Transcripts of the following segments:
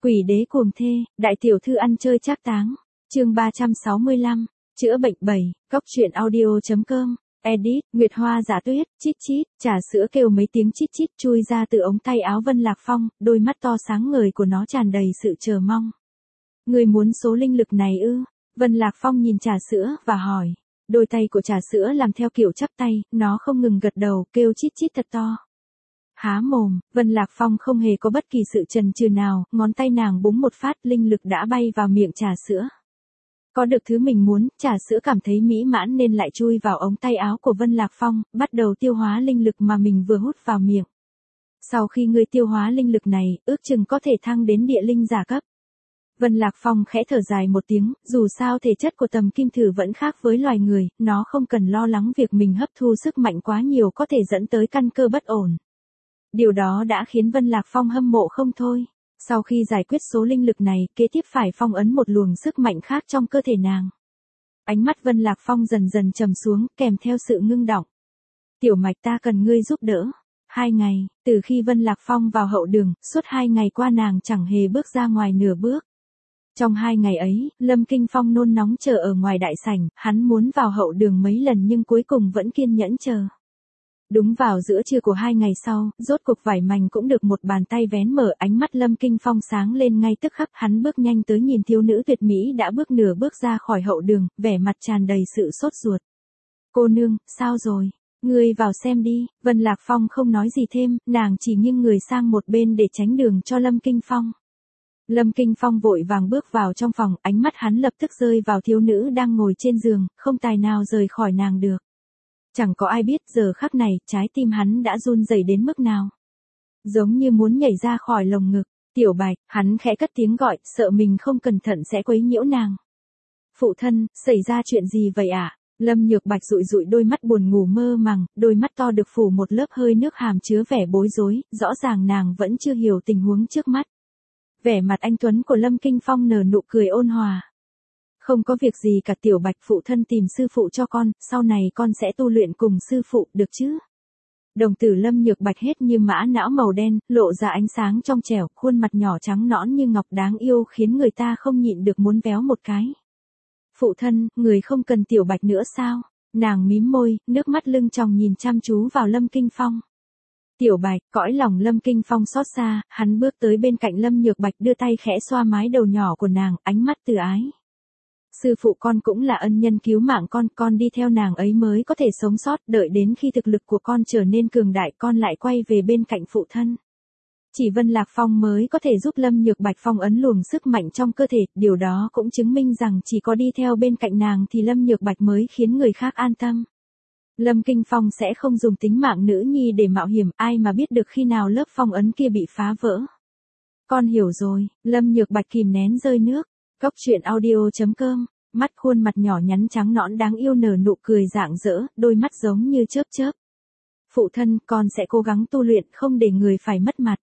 Quỷ đế cuồng thê, đại tiểu thư ăn chơi trác táng. Chương 365, chữa bệnh 7, góc truyện audio.com. Edit, Nguyệt Hoa Giả Tuyết, chít chít, trà sữa kêu mấy tiếng chít chít chui ra từ ống tay áo Vân Lạc Phong, đôi mắt to sáng ngời của nó tràn đầy sự chờ mong. Người muốn số linh lực này ư? Vân Lạc Phong nhìn trà sữa và hỏi. Đôi tay của trà sữa làm theo kiểu chắp tay, nó không ngừng gật đầu, kêu chít chít thật to. Há mồm, Vân Lạc Phong không hề có bất kỳ sự chần chừ nào, ngón tay nàng búng một phát, linh lực đã bay vào miệng trà sữa. Có được thứ mình muốn, trà sữa cảm thấy mỹ mãn nên lại chui vào ống tay áo của Vân Lạc Phong, bắt đầu tiêu hóa linh lực mà mình vừa hút vào miệng. Sau khi ngươi tiêu hóa linh lực này, ước chừng có thể thăng đến địa linh giả cấp. Vân Lạc Phong khẽ thở dài một tiếng, dù sao thể chất của Tầm Kim Thử vẫn khác với loài người, nó không cần lo lắng việc mình hấp thu sức mạnh quá nhiều có thể dẫn tới căn cơ bất ổn. Điều đó đã khiến Vân Lạc Phong hâm mộ không thôi. Sau khi giải quyết số linh lực này, kế tiếp phải phong ấn một luồng sức mạnh khác trong cơ thể nàng. Ánh mắt Vân Lạc Phong dần dần trầm xuống, kèm theo sự ngưng động. Tiểu Mạch, ta cần ngươi giúp đỡ. 2 ngày, từ khi Vân Lạc Phong vào hậu đường, suốt 2 ngày qua nàng chẳng hề bước ra ngoài nửa bước. Trong 2 ngày ấy, Lâm Kinh Phong nôn nóng chờ ở ngoài đại sảnh, hắn muốn vào hậu đường mấy lần nhưng cuối cùng vẫn kiên nhẫn chờ. Đúng vào giữa trưa của 2 ngày sau, rốt cuộc vải mảnh cũng được một bàn tay vén mở, ánh mắt Lâm Kinh Phong sáng lên ngay tức khắc, hắn bước nhanh tới nhìn thiếu nữ tuyệt mỹ đã bước nửa bước ra khỏi hậu đường, vẻ mặt tràn đầy sự sốt ruột. Cô nương, sao rồi? Ngươi vào xem đi. Vân Lạc Phong không nói gì thêm, nàng chỉ nghiêng người sang một bên để tránh đường cho Lâm Kinh Phong. Lâm Kinh Phong vội vàng bước vào trong phòng, ánh mắt hắn lập tức rơi vào thiếu nữ đang ngồi trên giường, không tài nào rời khỏi nàng được. Chẳng có ai biết giờ khắc này, trái tim hắn đã run rẩy đến mức nào. Giống như muốn nhảy ra khỏi lồng ngực. Tiểu Bạch, hắn khẽ cất tiếng gọi, sợ mình không cẩn thận sẽ quấy nhiễu nàng. Phụ thân, xảy ra chuyện gì vậy ạ? Lâm Nhược Bạch dụi dụi đôi mắt buồn ngủ mơ màng, đôi mắt to được phủ một lớp hơi nước hàm chứa vẻ bối rối, rõ ràng nàng vẫn chưa hiểu tình huống trước mắt. Vẻ mặt anh tuấn của Lâm Kinh Phong nở nụ cười ôn hòa. Không có việc gì cả Tiểu Bạch, phụ thân tìm sư phụ cho con, sau này con sẽ tu luyện cùng sư phụ, được chứ? Đồng tử Lâm Nhược Bạch hết như mã não màu đen, lộ ra ánh sáng trong trẻo, khuôn mặt nhỏ trắng nõn như ngọc đáng yêu khiến người ta không nhịn được muốn véo một cái. Phụ thân, người không cần Tiểu Bạch nữa sao? Nàng mím môi, nước mắt lưng tròng nhìn chăm chú vào Lâm Kinh Phong. Tiểu Bạch, cõi lòng Lâm Kinh Phong xót xa, hắn bước tới bên cạnh Lâm Nhược Bạch đưa tay khẽ xoa mái đầu nhỏ của nàng, ánh mắt từ ái. Sư phụ con cũng là ân nhân cứu mạng con đi theo nàng ấy mới có thể sống sót, đợi đến khi thực lực của con trở nên cường đại con lại quay về bên cạnh phụ thân. Chỉ Vân Lạc Phong mới có thể giúp Lâm Nhược Bạch phong ấn luồng sức mạnh trong cơ thể, điều đó cũng chứng minh rằng chỉ có đi theo bên cạnh nàng thì Lâm Nhược Bạch mới khiến người khác an tâm. Lâm Kinh Phong sẽ không dùng tính mạng nữ nhi để mạo hiểm, ai mà biết được khi nào lớp phong ấn kia bị phá vỡ. Con hiểu rồi. Lâm Nhược Bạch kìm nén rơi nước. Góc truyện audio.com. Mắt khuôn mặt nhỏ nhắn trắng nõn đáng yêu nở nụ cười rạng rỡ, đôi mắt giống như chớp chớp. Phụ thân, con sẽ cố gắng tu luyện không để người phải mất mặt.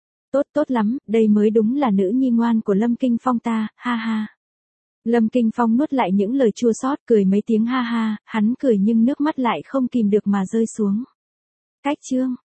Tốt lắm, đây mới đúng là nữ nhi ngoan của Lâm Kinh Phong ta, ha ha. Lâm Kinh Phong nuốt lại những lời chua xót, cười mấy tiếng ha ha, hắn cười nhưng nước mắt lại không kìm được mà rơi xuống. Cách chương.